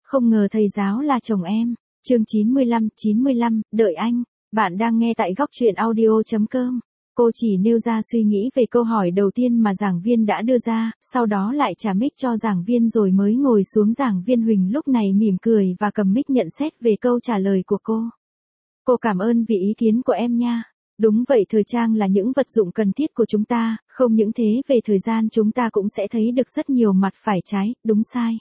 Không ngờ thầy giáo là chồng em. Chương 95, đợi anh. Bạn đang nghe tại góc truyện audio.com. Cô chỉ nêu ra suy nghĩ về câu hỏi đầu tiên mà giảng viên đã đưa ra, sau đó lại trả mic cho giảng viên rồi mới ngồi xuống. Giảng viên Huỳnh lúc này mỉm cười và cầm mic nhận xét về câu trả lời của cô. Cô cảm ơn vì ý kiến của em nha. Đúng vậy, thời trang là những vật dụng cần thiết của chúng ta, không những thế về thời gian chúng ta cũng sẽ thấy được rất nhiều mặt phải trái, đúng sai.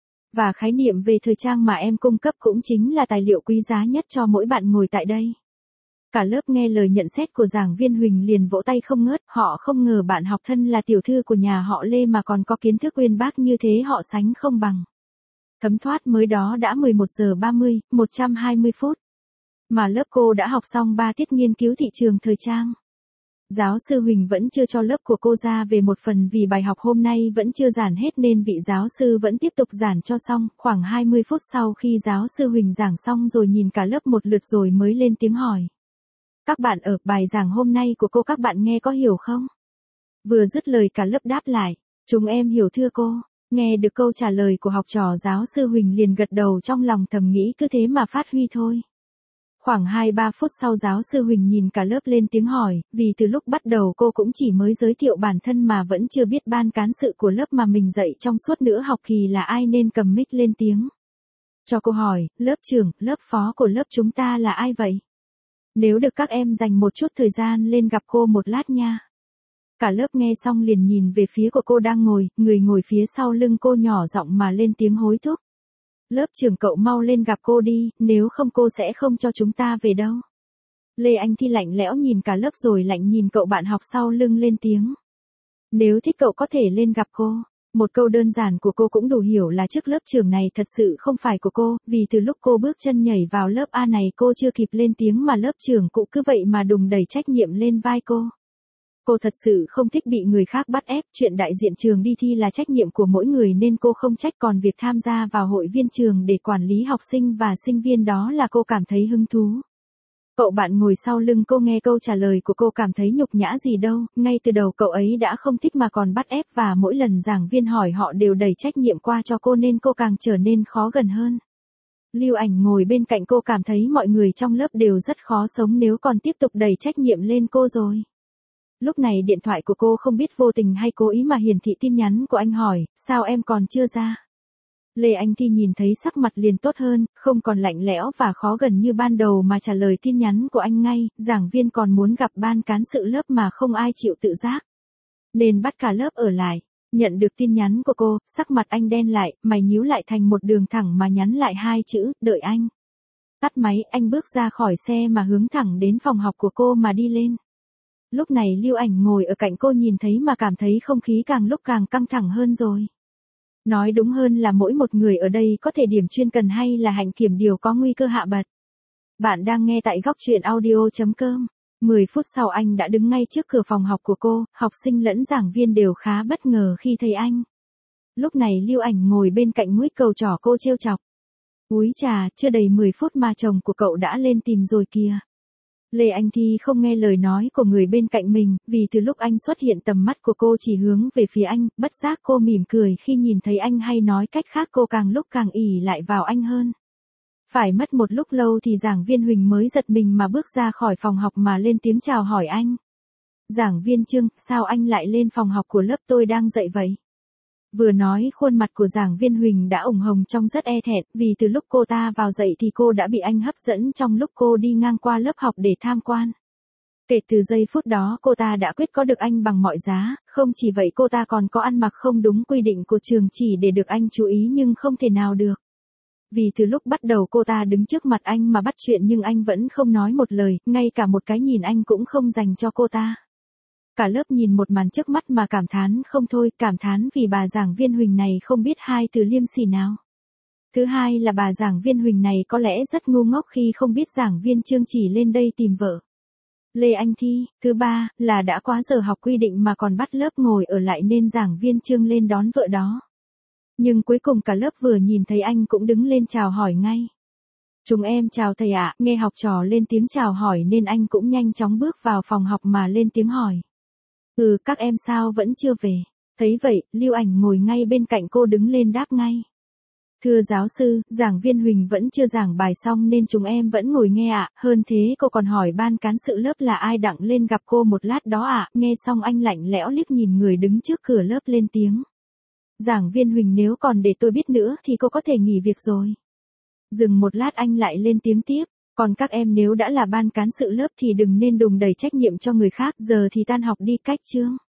Và khái niệm về thời trang mà em cung cấp cũng chính là tài liệu quý giá nhất cho mỗi bạn ngồi tại đây. Cả lớp nghe lời nhận xét của giảng viên Huỳnh liền vỗ tay không ngớt, họ không ngờ bạn học thân là tiểu thư của nhà họ Lê mà còn có kiến thức uyên bác như thế, họ sánh không bằng. Thấm thoát mới đó đã 11 giờ 30, 120 phút. Mà lớp cô đã học xong 3 tiết nghiên cứu thị trường thời trang. Giáo sư Huỳnh vẫn chưa cho lớp của cô ra về một phần vì bài học hôm nay vẫn chưa giảng hết nên vị giáo sư vẫn tiếp tục giảng cho xong. Khoảng 20 phút sau khi giáo sư Huỳnh giảng xong rồi nhìn cả lớp một lượt rồi mới lên tiếng hỏi. Các bạn ở bài giảng hôm nay của cô các bạn nghe có hiểu không? Vừa dứt lời cả lớp đáp lại. Chúng em hiểu thưa cô. Nghe được câu trả lời của học trò, giáo sư Huỳnh liền gật đầu, trong lòng thầm nghĩ cứ thế mà phát huy thôi. Khoảng 2-3 phút sau giáo sư Huỳnh nhìn cả lớp lên tiếng hỏi, vì từ lúc bắt đầu cô cũng chỉ mới giới thiệu bản thân mà vẫn chưa biết ban cán sự của lớp mà mình dạy trong suốt nửa học kỳ là ai nên cầm mic lên tiếng. Cho cô hỏi, lớp trưởng, lớp phó của lớp chúng ta là ai vậy? Nếu được các em dành một chút thời gian lên gặp cô một lát nha. Cả lớp nghe xong liền nhìn về phía của cô đang ngồi, người ngồi phía sau lưng cô nhỏ giọng mà lên tiếng hối thúc. Lớp trưởng cậu mau lên gặp cô đi, nếu không cô sẽ không cho chúng ta về đâu. Lê Anh Thi lạnh lẽo nhìn cả lớp rồi lạnh nhìn cậu bạn học sau lưng lên tiếng. Nếu thích cậu có thể lên gặp cô. Một câu đơn giản của cô cũng đủ hiểu là chức lớp trưởng này thật sự không phải của cô, vì từ lúc cô bước chân nhảy vào lớp A này cô chưa kịp lên tiếng mà lớp trưởng cũng cứ vậy mà đùng đẩy trách nhiệm lên vai cô. Cô thật sự không thích bị người khác bắt ép, chuyện đại diện trường đi thi là trách nhiệm của mỗi người nên cô không trách, còn việc tham gia vào hội viên trường để quản lý học sinh và sinh viên đó là cô cảm thấy hứng thú. Cậu bạn ngồi sau lưng cô nghe câu trả lời của cô cảm thấy nhục nhã gì đâu, ngay từ đầu cậu ấy đã không thích mà còn bắt ép và mỗi lần giảng viên hỏi họ đều đẩy trách nhiệm qua cho cô nên cô càng trở nên khó gần hơn. Lưu Ảnh ngồi bên cạnh cô cảm thấy mọi người trong lớp đều rất khó sống nếu còn tiếp tục đẩy trách nhiệm lên cô rồi. Lúc này điện thoại của cô không biết vô tình hay cố ý mà hiển thị tin nhắn của anh hỏi, sao em còn chưa ra? Lê Anh Thi nhìn thấy sắc mặt liền tốt hơn, không còn lạnh lẽo và khó gần như ban đầu mà trả lời tin nhắn của anh ngay, giảng viên còn muốn gặp ban cán sự lớp mà không ai chịu tự giác. Nên bắt cả lớp ở lại. Nhận được tin nhắn của cô, sắc mặt anh đen lại, mày nhíu lại thành một đường thẳng mà nhắn lại 2 chữ, đợi anh. Tắt máy, anh bước ra khỏi xe mà hướng thẳng đến phòng học của cô mà đi lên. Lúc này Lưu Ảnh ngồi ở cạnh cô nhìn thấy mà cảm thấy không khí càng lúc càng căng thẳng hơn rồi. Nói đúng hơn là mỗi một người ở đây có thể điểm chuyên cần hay là hạnh kiểm đều có nguy cơ hạ bậc. Bạn đang nghe tại góc truyện audio.com. 10 phút sau anh đã đứng ngay trước cửa phòng học của cô, học sinh lẫn giảng viên đều khá bất ngờ khi thấy anh. Lúc này Lưu Ảnh ngồi bên cạnh nguýt cầu trỏ cô trêu chọc. Úi chà, chưa đầy 10 phút mà chồng của cậu đã lên tìm rồi kìa. Lê Anh Thi không nghe lời nói của người bên cạnh mình, vì từ lúc anh xuất hiện tầm mắt của cô chỉ hướng về phía anh, bất giác cô mỉm cười khi nhìn thấy anh, hay nói cách khác cô càng lúc càng ỷ lại vào anh hơn. Phải mất một lúc lâu thì giảng viên Huỳnh mới giật mình mà bước ra khỏi phòng học mà lên tiếng chào hỏi anh. Giảng viên Trương, sao anh lại lên phòng học của lớp tôi đang dạy vậy? Vừa nói khuôn mặt của giảng viên Huỳnh đã ửng hồng trông rất e thẹn, vì từ lúc cô ta vào dạy thì cô đã bị anh hấp dẫn trong lúc cô đi ngang qua lớp học để tham quan. Kể từ giây phút đó cô ta đã quyết có được anh bằng mọi giá, không chỉ vậy cô ta còn có ăn mặc không đúng quy định của trường chỉ để được anh chú ý nhưng không thể nào được. Vì từ lúc bắt đầu cô ta đứng trước mặt anh mà bắt chuyện nhưng anh vẫn không nói một lời, ngay cả một cái nhìn anh cũng không dành cho cô ta. Cả lớp nhìn một màn trước mắt mà cảm thán không thôi, cảm thán vì bà giảng viên Huỳnh này không biết hai từ liêm sỉ nào. Thứ hai là bà giảng viên Huỳnh này có lẽ rất ngu ngốc khi không biết giảng viên Trương chỉ lên đây tìm vợ Lê Anh Thi. Thứ ba là đã quá giờ học quy định mà còn bắt lớp ngồi ở lại nên giảng viên Trương lên đón vợ đó. Nhưng cuối cùng cả lớp vừa nhìn thấy anh cũng đứng lên chào hỏi ngay. Chúng em chào thầy ạ, nghe học trò lên tiếng chào hỏi nên anh cũng nhanh chóng bước vào phòng học mà lên tiếng hỏi. Các em sao vẫn chưa về? Thấy vậy, Lưu Ảnh ngồi ngay bên cạnh cô đứng lên đáp ngay. Thưa giáo sư, giảng viên Huỳnh vẫn chưa giảng bài xong nên chúng em vẫn ngồi nghe ạ. Hơn thế cô còn hỏi ban cán sự lớp là ai đặng lên gặp cô một lát đó ạ. Nghe xong anh lạnh lẽo liếc nhìn người đứng trước cửa lớp lên tiếng. Giảng viên Huỳnh, nếu còn để tôi biết nữa thì cô có thể nghỉ việc rồi. Dừng một lát anh lại lên tiếng tiếp. Còn các em nếu đã là ban cán sự lớp thì đừng nên đùn đẩy trách nhiệm cho người khác. Giờ thì tan học đi, cách chương.